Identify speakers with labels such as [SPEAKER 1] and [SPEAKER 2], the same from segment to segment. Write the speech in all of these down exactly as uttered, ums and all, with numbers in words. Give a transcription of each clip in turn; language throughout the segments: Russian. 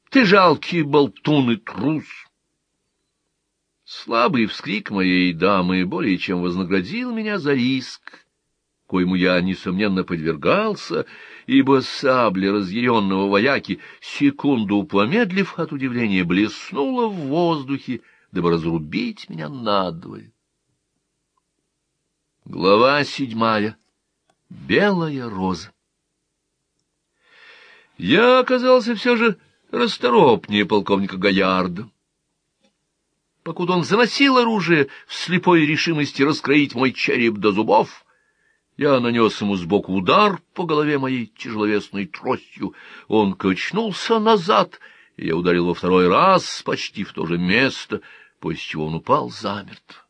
[SPEAKER 1] Ты жалкий болтун и трус. Слабый вскрик моей дамы более чем вознаградил меня за риск, коему я, несомненно, подвергался, ибо сабля разъяренного вояки, секунду помедлив от удивления, блеснула в воздухе, дабы разрубить меня надвое. Глава седьмая. Белая роза. Я оказался все же расторопнее полковника Гаярда. Покуда он заносил оружие в слепой решимости раскроить мой череп до зубов, я нанес ему сбоку удар по голове моей тяжеловесной тростью. Он качнулся назад, и я ударил во второй раз почти в то же место, после чего он упал замертво.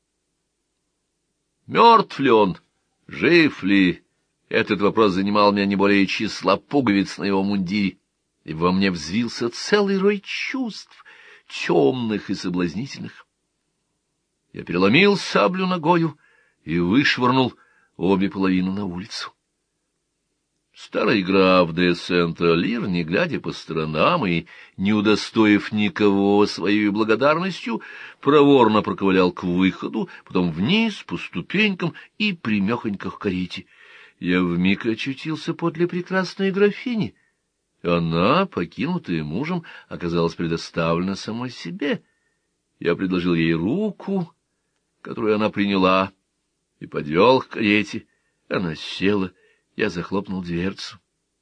[SPEAKER 1] Мертв ли он, жив ли, этот вопрос занимал меня не более числа пуговиц на его мундире, и во мне взвился целый рой чувств, темных и соблазнительных. Я переломил саблю ногою и вышвырнул обе половины на улицу. Старый граф де Сент-Лир, не глядя по сторонам и не удостоив никого своей благодарностью, проворно проковылял к выходу, потом вниз по ступенькам и примехонько к карете. Я вмиг очутился подле прекрасной графини. Она, покинутая мужем, оказалась предоставлена самой себе. Я предложил ей руку, которую она приняла, и подвел к карете. Она села, я захлопнул дверцу.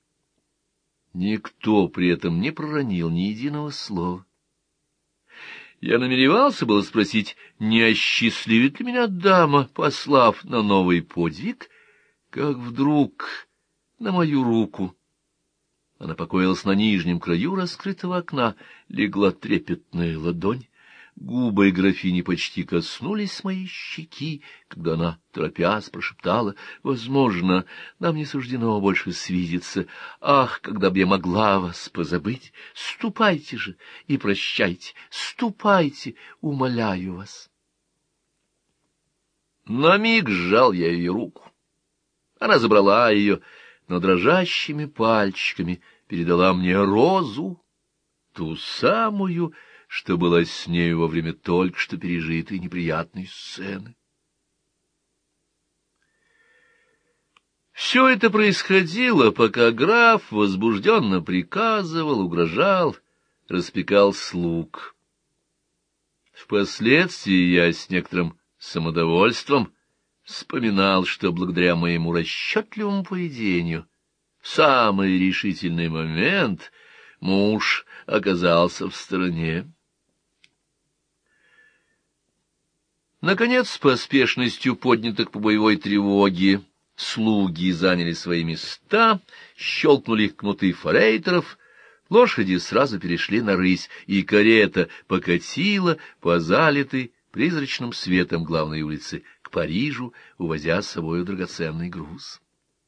[SPEAKER 1] Никто при этом не проронил ни единого слова. Я намеревался было спросить, не осчастливит ли меня дама, послав на новый подвиг, как вдруг на мою руку, она покоилась на нижнем краю раскрытого окна, легла трепетная ладонь. Губы графини почти коснулись моей щеки, когда она, торопясь, прошептала: «Возможно, нам не суждено больше свидеться. Ах, когда б я могла вас позабыть! Ступайте же и прощайте! Ступайте, умоляю вас!» На миг сжал я ее руку. Она забрала ее, но дрожащими пальчиками передала мне розу, ту самую, что была с нею во время только что пережитой неприятной сцены. Все это происходило, пока граф возбужденно приказывал, угрожал, распекал слуг. Впоследствии я с некоторым самодовольством вспоминал, что благодаря моему расчетливому поведению в самый решительный момент муж оказался в стороне. Наконец, с поспешностью поднятых по боевой тревоге, слуги заняли свои места, щелкнули кнуты форейтеров, лошади сразу перешли на рысь, и карета покатила по залитой призрачным светом главной улицы к Парижу, увозя с собой драгоценный груз.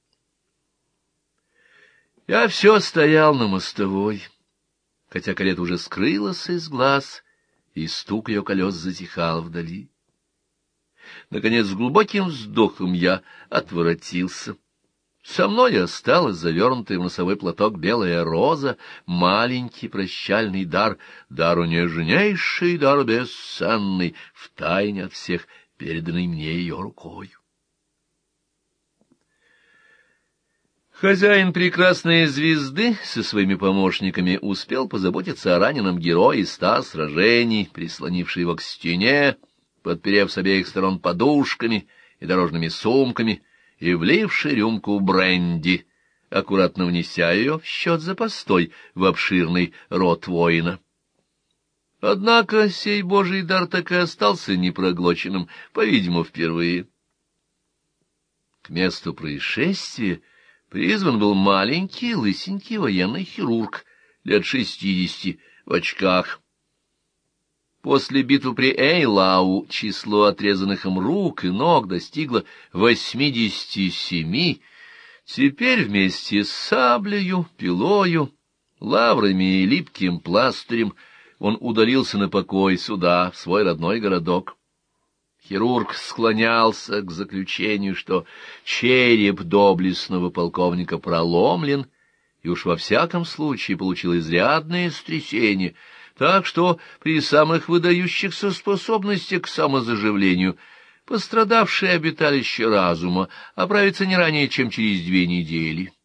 [SPEAKER 1] Я все стоял на мостовой, хотя карета уже скрылась из глаз, и стук ее колес затихал вдали. Наконец, с глубоким вздохом я отворотился. Со мной осталась завернутая в носовой платок белая роза, маленький прощальный дар, дару нежнейший, дар бесценный, втайне от всех переданный мне ее рукой. Хозяин прекрасной звезды со своими помощниками успел позаботиться о раненом герое ста сражений, прислонивший его к стене, подперев с обеих сторон подушками и дорожными сумками, и вливший рюмку бренди, аккуратно внеся ее в счет за постой в обширный рот воина. Однако сей божий дар так и остался непроглоченным, по-видимому, впервые. К месту происшествия призван был маленький, лысенький военный хирург, лет шестидесяти, в очках. После битвы при Эйлау число отрезанных им рук и ног достигло восьмидесяти семи. Теперь вместе с саблею, пилою, лаврами и липким пластырем он удалился на покой сюда, в свой родной городок. Хирург склонялся к заключению, что череп доблестного полковника проломлен, и уж во всяком случае получил изрядное стрясение, так что при самых выдающихся способностях к самозаживлению пострадавшее обиталище разума оправится не ранее, чем через две недели.